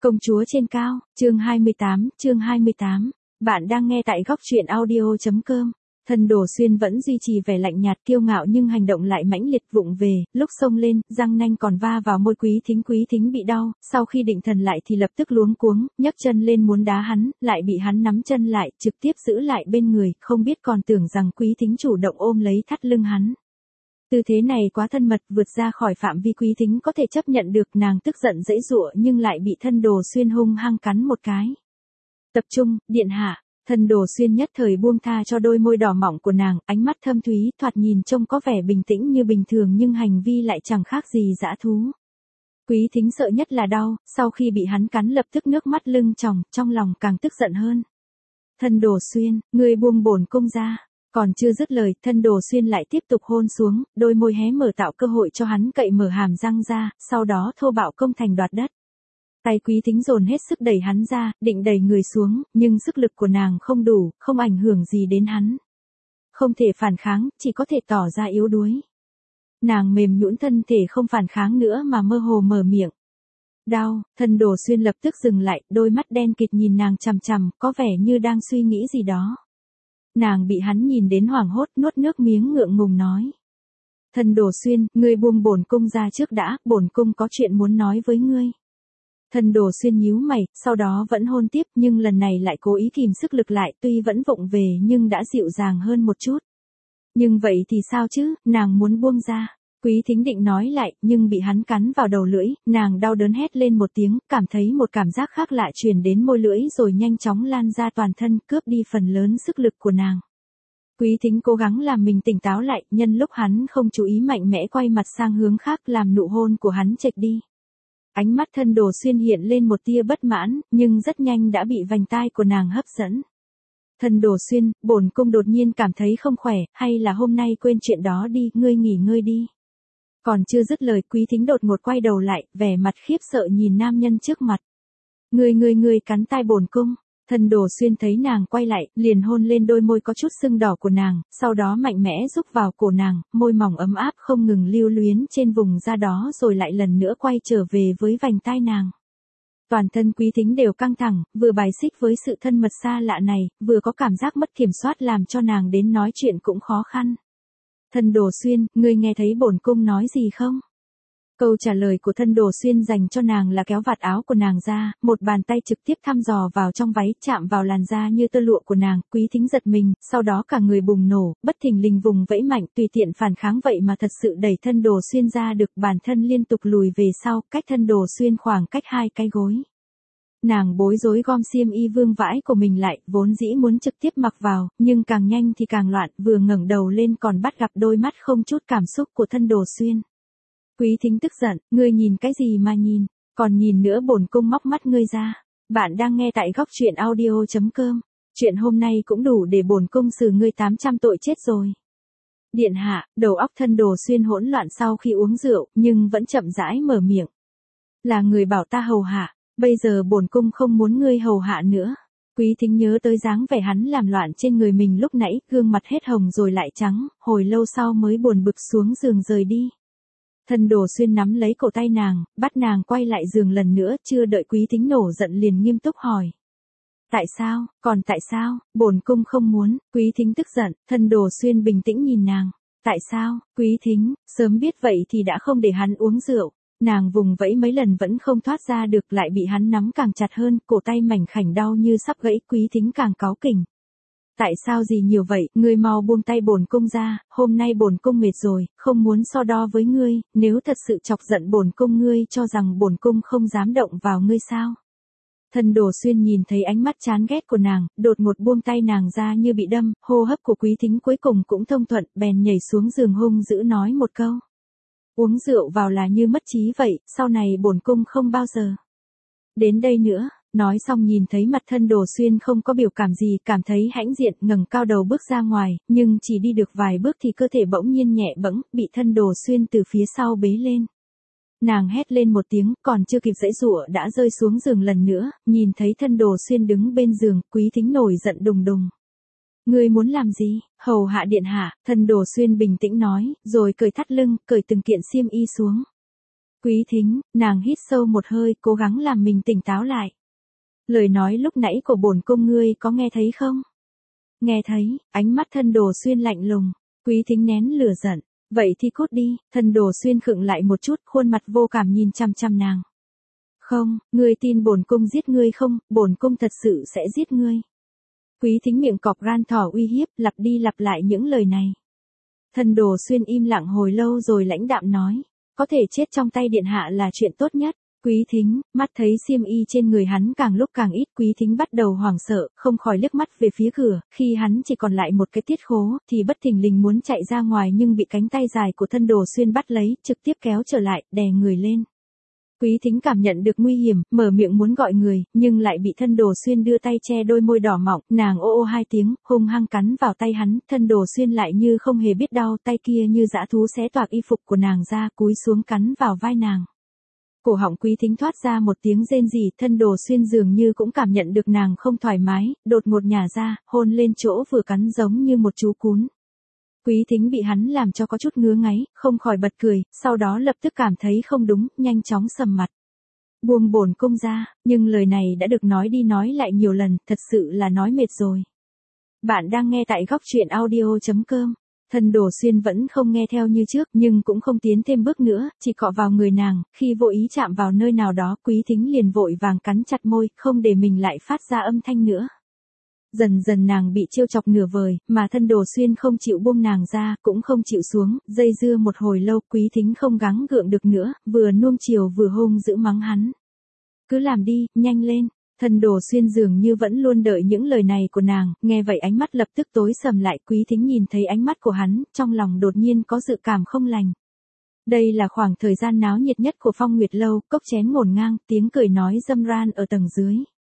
Công chúa trên cao, chương 28. Bạn đang nghe tại góc truyện audio.com. Thân Đồ Xuyên vẫn duy trì vẻ lạnh nhạt kiêu ngạo nhưng hành động lại mãnh liệt vụng về, lúc xông lên, răng nanh còn va vào môi Quý Thính bị đau, sau khi định thần lại thì lập tức luống cuống, nhấc chân lên muốn đá hắn, lại bị hắn nắm chân lại, trực tiếp giữ lại bên người, không biết còn tưởng rằng Quý Thính chủ động ôm lấy thắt lưng hắn. Tư thế này quá thân mật, vượt ra khỏi phạm vi Quý Thính có thể chấp nhận được, nàng tức giận giãy giụa nhưng lại bị Thân Đồ Xuyên hung hăng cắn một cái. Tập trung, điện hạ. Thân Đồ Xuyên nhất thời buông tha cho đôi môi đỏ mọng của nàng, ánh mắt thâm thúy, thoạt nhìn trông có vẻ bình tĩnh như bình thường nhưng hành vi lại chẳng khác gì dã thú. Quý Thính sợ nhất là đau, sau khi bị hắn cắn lập tức nước mắt lưng tròng, trong lòng càng tức giận hơn. Thân Đồ Xuyên, ngươi buông bổn cung ra. Còn chưa dứt lời, Thân Đồ Xuyên lại tiếp tục hôn xuống, đôi môi hé mở tạo cơ hội cho hắn cậy mở hàm răng ra, sau đó thô bạo công thành đoạt đất. Tay Quý Thính dồn hết sức đẩy hắn ra, định đẩy người xuống, nhưng sức lực của nàng không đủ, không ảnh hưởng gì đến hắn. Không thể phản kháng, chỉ có thể tỏ ra yếu đuối. Nàng mềm nhũn thân thể không phản kháng nữa mà mơ hồ mở miệng. Đau, Thân Đồ Xuyên lập tức dừng lại, đôi mắt đen kịt nhìn nàng chằm chằm, có vẻ như đang suy nghĩ gì đó. Nàng bị hắn nhìn đến hoảng hốt, nuốt nước miếng ngượng ngùng nói. Thân Đồ Xuyên, ngươi buông bổn cung ra trước đã, bổn cung có chuyện muốn nói với ngươi. Thân Đồ Xuyên nhíu mày, sau đó vẫn hôn tiếp nhưng lần này lại cố ý kìm sức lực lại, tuy vẫn vụng về nhưng đã dịu dàng hơn một chút. Nhưng vậy thì sao chứ, nàng muốn buông ra. Quý Thính định nói lại, nhưng bị hắn cắn vào đầu lưỡi, nàng đau đớn hét lên một tiếng, cảm thấy một cảm giác khác lạ truyền đến môi lưỡi rồi nhanh chóng lan ra toàn thân, cướp đi phần lớn sức lực của nàng. Quý Thính cố gắng làm mình tỉnh táo lại, nhân lúc hắn không chú ý mạnh mẽ quay mặt sang hướng khác làm nụ hôn của hắn chệch đi. Ánh mắt Thân Đồ Xuyên hiện lên một tia bất mãn, nhưng rất nhanh đã bị vành tai của nàng hấp dẫn. Thân Đồ Xuyên, bổn cung đột nhiên cảm thấy không khỏe, hay là hôm nay quên chuyện đó đi, ngươi nghỉ ngơi đi. Còn chưa dứt lời, Quý Thính đột ngột quay đầu lại, vẻ mặt khiếp sợ nhìn nam nhân trước mặt. Ngươi cắn tai bổn cung. Thân Đồ Xuyên thấy nàng quay lại, liền hôn lên đôi môi có chút sưng đỏ của nàng, sau đó mạnh mẽ rúc vào cổ nàng, môi mỏng ấm áp không ngừng lưu luyến trên vùng da đó rồi lại lần nữa quay trở về với vành tai nàng. Toàn thân Quý Thính đều căng thẳng, vừa bài xích với sự thân mật xa lạ này, vừa có cảm giác mất kiểm soát làm cho nàng đến nói chuyện cũng khó khăn. Thân Đồ Xuyên, ngươi nghe thấy bổn cung nói gì không? Câu trả lời của Thân Đồ Xuyên dành cho nàng là kéo vạt áo của nàng ra, một bàn tay trực tiếp thăm dò vào trong váy, chạm vào làn da như tơ lụa của nàng, Quý Thính giật mình, sau đó cả người bùng nổ, bất thình lình vùng vẫy mạnh, tùy tiện phản kháng vậy mà thật sự đẩy Thân Đồ Xuyên ra được, bản thân liên tục lùi về sau, cách Thân Đồ Xuyên khoảng cách 2 cái gối. Nàng bối rối gom xiêm y vương vãi của mình lại, vốn dĩ muốn trực tiếp mặc vào, nhưng càng nhanh thì càng loạn, vừa ngẩng đầu lên còn bắt gặp đôi mắt không chút cảm xúc của Thân Đồ Xuyên. Quý Thính tức giận, ngươi nhìn cái gì mà nhìn, còn nhìn nữa bổn cung móc mắt ngươi ra. Bạn đang nghe tại góc truyện audio.com. Chuyện hôm nay cũng đủ để bổn cung xử ngươi 800 tội chết rồi. Điện hạ, đầu óc Thân Đồ Xuyên hỗn loạn sau khi uống rượu, nhưng vẫn chậm rãi mở miệng. Là người bảo ta hầu hạ, bây giờ bổn cung không muốn ngươi hầu hạ nữa. Quý Thính nhớ tới dáng vẻ hắn làm loạn trên người mình lúc nãy, gương mặt hết hồng rồi lại trắng, hồi lâu sau mới buồn bực xuống giường rời đi. Thân Đồ Xuyên nắm lấy cổ tay nàng, bắt nàng quay lại giường lần nữa, chưa đợi Quý Thính nổ giận liền nghiêm túc hỏi. Tại sao, còn tại sao, bổn cung không muốn. Quý Thính tức giận, Thân Đồ Xuyên bình tĩnh nhìn nàng. Tại sao, Quý Thính, sớm biết vậy thì đã không để hắn uống rượu. Nàng vùng vẫy mấy lần vẫn không thoát ra được, lại bị hắn nắm càng chặt hơn, cổ tay mảnh khảnh đau như sắp gãy, Quý Thính càng cáu kỉnh. Tại sao gì nhiều vậy, ngươi mau buông tay bổn cung ra, hôm nay bổn cung mệt rồi, không muốn so đo với ngươi, nếu thật sự chọc giận bổn cung ngươi cho rằng bổn cung không dám động vào ngươi sao? Thân Đồ Xuyên nhìn thấy ánh mắt chán ghét của nàng, đột ngột buông tay nàng ra như bị đâm, hô hấp của Quý Thính cuối cùng cũng thông thuận, bèn nhảy xuống giường hung dữ nói một câu. Uống rượu vào là như mất trí vậy, sau này bổn cung không bao giờ đến đây nữa. Nói xong nhìn thấy mặt Thân Đồ Xuyên không có biểu cảm gì, cảm thấy hãnh diện, ngẩng cao đầu bước ra ngoài, nhưng chỉ đi được vài bước thì cơ thể bỗng nhiên nhẹ bẫng, bị Thân Đồ Xuyên từ phía sau bế lên. Nàng hét lên một tiếng, còn chưa kịp giãy giụa đã rơi xuống giường lần nữa, nhìn thấy Thân Đồ Xuyên đứng bên giường, Quý Thính nổi giận đùng đùng. Ngươi muốn làm gì? Hầu hạ điện hạ. Thân Đồ Xuyên bình tĩnh nói, rồi cởi thắt lưng, cởi từng kiện xiêm y xuống. Quý Thính, nàng hít sâu một hơi, cố gắng làm mình tỉnh táo lại. Lời nói lúc nãy của bổn cung ngươi có nghe thấy không? Nghe thấy, ánh mắt Thân Đồ Xuyên lạnh lùng. Quý Thính nén lửa giận. Vậy thì cút đi. Thân Đồ Xuyên khựng lại một chút, khuôn mặt vô cảm nhìn chăm chăm nàng. Không, ngươi tin bổn cung giết ngươi không? Bổn cung thật sự sẽ giết ngươi. Quý Thính miệng cọp gan thỏ uy hiếp, lặp đi lặp lại những lời này. Thân Đồ Xuyên im lặng hồi lâu rồi lãnh đạm nói. Có thể chết trong tay điện hạ là chuyện tốt nhất. Quý Thính, mắt thấy xiêm y trên người hắn càng lúc càng ít, Quý Thính bắt đầu hoảng sợ, không khỏi liếc mắt về phía cửa, khi hắn chỉ còn lại một cái tiết khố, thì bất thình lình muốn chạy ra ngoài nhưng bị cánh tay dài của Thân Đồ Xuyên bắt lấy, trực tiếp kéo trở lại, đè người lên. Quý Thính cảm nhận được nguy hiểm, mở miệng muốn gọi người, nhưng lại bị Thân Đồ Xuyên đưa tay che đôi môi đỏ mọng, nàng ô ô hai tiếng, hung hăng cắn vào tay hắn, Thân Đồ Xuyên lại như không hề biết đau, tay kia như dã thú xé toạc y phục của nàng ra, cúi xuống cắn vào vai nàng. Cổ họng Quý Thính thoát ra một tiếng rên rỉ, Thân Đồ Xuyên dường như cũng cảm nhận được nàng không thoải mái, đột ngột nhả ra, hôn lên chỗ vừa cắn giống như một chú cún. Quý Thính bị hắn làm cho có chút ngứa ngáy, không khỏi bật cười, sau đó lập tức cảm thấy không đúng, nhanh chóng sầm mặt. Buông bổn cung ra, nhưng lời này đã được nói đi nói lại nhiều lần, thật sự là nói mệt rồi. Bạn đang nghe tại góc truyện audio.com. Thân Đồ Xuyên vẫn không nghe theo như trước nhưng cũng không tiến thêm bước nữa, chỉ cọ vào người nàng, khi vô ý chạm vào nơi nào đó Quý Thính liền vội vàng cắn chặt môi, không để mình lại phát ra âm thanh nữa. Dần dần nàng bị trêu chọc nửa vời, mà Thân Đồ Xuyên không chịu buông nàng ra, cũng không chịu xuống, dây dưa một hồi lâu Quý Thính không gắng gượng được nữa, vừa nuông chiều vừa hung dữ mắng hắn. Cứ làm đi, nhanh lên. Thân Đồ Xuyên dường như vẫn luôn đợi những lời này của nàng, nghe vậy ánh mắt lập tức tối sầm lại, Quý Thính nhìn thấy ánh mắt của hắn, trong lòng đột nhiên có dự cảm không lành. Đây là khoảng thời gian náo nhiệt nhất của Phong Nguyệt Lâu, cốc chén ngổn ngang, tiếng cười nói râm ran ở tầng dưới.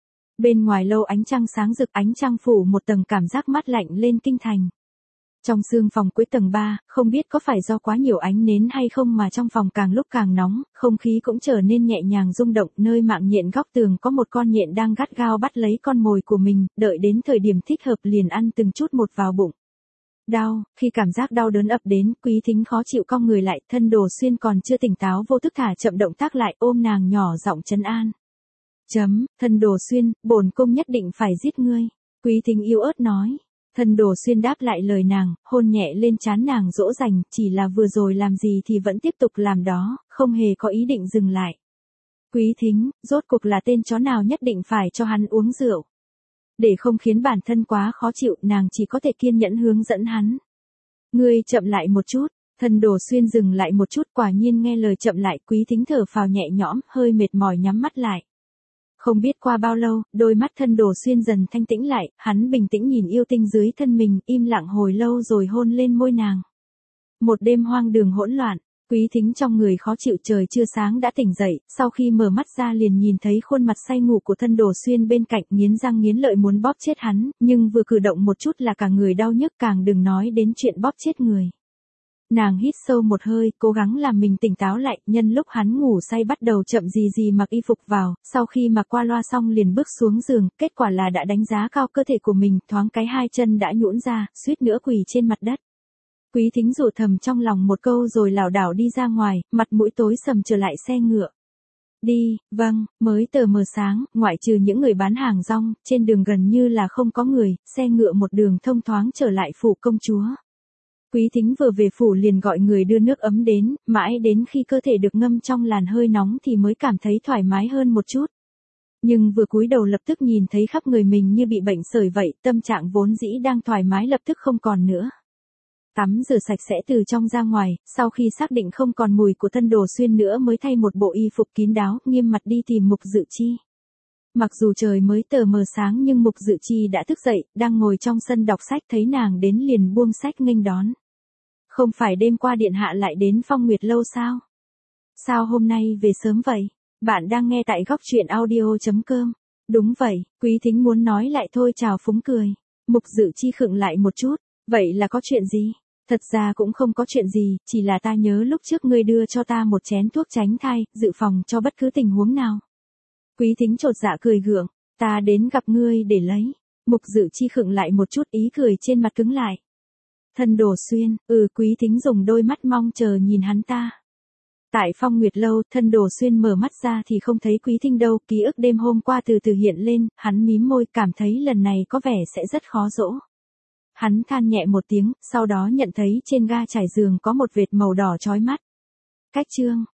Bên ngoài lâu ánh trăng sáng rực, ánh trăng phủ một tầng cảm giác mát lạnh lên kinh thành. Trong sương phòng cuối tầng 3, không biết có phải do quá nhiều ánh nến hay không mà trong phòng càng lúc càng nóng, không khí cũng trở nên nhẹ nhàng rung động, nơi mạng nhện góc tường có một con nhện đang gắt gao bắt lấy con mồi của mình, đợi đến thời điểm thích hợp liền ăn từng chút một vào bụng. Đau, khi cảm giác đau đớn ập đến, Quý Thính khó chịu cong người lại, Thân Đồ Xuyên còn chưa tỉnh táo vô thức thả chậm động tác lại, ôm nàng nhỏ giọng trấn an. Thân Đồ Xuyên, bổn cung nhất định phải giết ngươi. Quý Thính yếu ớt nói. Thân Đồ Xuyên đáp lại lời nàng, hôn nhẹ lên trán nàng dỗ dành, chỉ là vừa rồi làm gì thì vẫn tiếp tục làm đó, không hề có ý định dừng lại. Quý Thính, rốt cuộc là tên chó nào nhất định phải cho hắn uống rượu. Để không khiến bản thân quá khó chịu, nàng chỉ có thể kiên nhẫn hướng dẫn hắn. Ngươi chậm lại một chút. Thân Đồ Xuyên dừng lại một chút, quả nhiên nghe lời chậm lại, Quý Thính thở phào nhẹ nhõm, hơi mệt mỏi nhắm mắt lại. Không biết qua bao lâu, đôi mắt Thân Đồ Xuyên dần thanh tĩnh lại, hắn bình tĩnh nhìn yêu tinh dưới thân mình, im lặng hồi lâu rồi hôn lên môi nàng. Một đêm hoang đường hỗn loạn, Quý Thính trong người khó chịu, trời chưa sáng đã tỉnh dậy, sau khi mở mắt ra liền nhìn thấy khuôn mặt say ngủ của Thân Đồ Xuyên bên cạnh, nghiến răng nghiến lợi muốn bóp chết hắn, nhưng vừa cử động một chút là cả người đau nhức, càng đừng nói đến chuyện bóp chết người. Nàng hít sâu một hơi, cố gắng làm mình tỉnh táo lại, nhân lúc hắn ngủ say bắt đầu chậm gì mặc y phục vào, sau khi mặc qua loa xong liền bước xuống giường, kết quả là đã đánh giá cao cơ thể của mình, thoáng cái hai chân đã nhũn ra, suýt nữa quỳ trên mặt đất. Quý Thính rủ thầm trong lòng một câu rồi lảo đảo đi ra ngoài, mặt mũi tối sầm trở lại xe ngựa. Đi, vâng, mới tờ mờ sáng, ngoại trừ những người bán hàng rong, trên đường gần như là không có người, xe ngựa một đường thông thoáng trở lại phủ công chúa. Quý Thính vừa về phủ liền gọi người đưa nước ấm đến, mãi đến khi cơ thể được ngâm trong làn hơi nóng thì mới cảm thấy thoải mái hơn một chút. Nhưng vừa cúi đầu lập tức nhìn thấy khắp người mình như bị bệnh sởi vậy, tâm trạng vốn dĩ đang thoải mái lập tức không còn nữa. Tắm rửa sạch sẽ từ trong ra ngoài, sau khi xác định không còn mùi của Thân Đồ Xuyên nữa mới thay một bộ y phục kín đáo, nghiêm mặt đi tìm Mục Dự Chi. Mặc dù trời mới tờ mờ sáng nhưng Mục Dự Chi đã thức dậy, đang ngồi trong sân đọc sách, thấy nàng đến liền buông sách nghênh đón. Không phải đêm qua điện hạ lại đến Phong Nguyệt Lâu sao? Sao hôm nay về sớm vậy? Bạn đang nghe tại góc truyện audio.com. Đúng vậy, Quý Thính muốn nói lại thôi chào phúng cười. Mục Dự Chi khựng lại một chút. Vậy là có chuyện gì? Thật ra cũng không có chuyện gì, chỉ là ta nhớ lúc trước ngươi đưa cho ta một chén thuốc tránh thai, dự phòng cho bất cứ tình huống nào. Quý Thính chột dạ cười gượng, ta đến gặp ngươi để lấy. Mục Dự Chi khựng lại một chút, ý cười trên mặt cứng lại. Thân Đồ Xuyên, Quý Thính dùng đôi mắt mong chờ nhìn hắn ta. Tại Phong Nguyệt Lâu, Thân Đồ Xuyên mở mắt ra thì không thấy Quý Thinh đâu, ký ức đêm hôm qua từ từ hiện lên, hắn mím môi cảm thấy lần này có vẻ sẽ rất khó dỗ. Hắn than nhẹ một tiếng, sau đó nhận thấy trên ga trải giường có một vệt màu đỏ chói mắt. Cách chương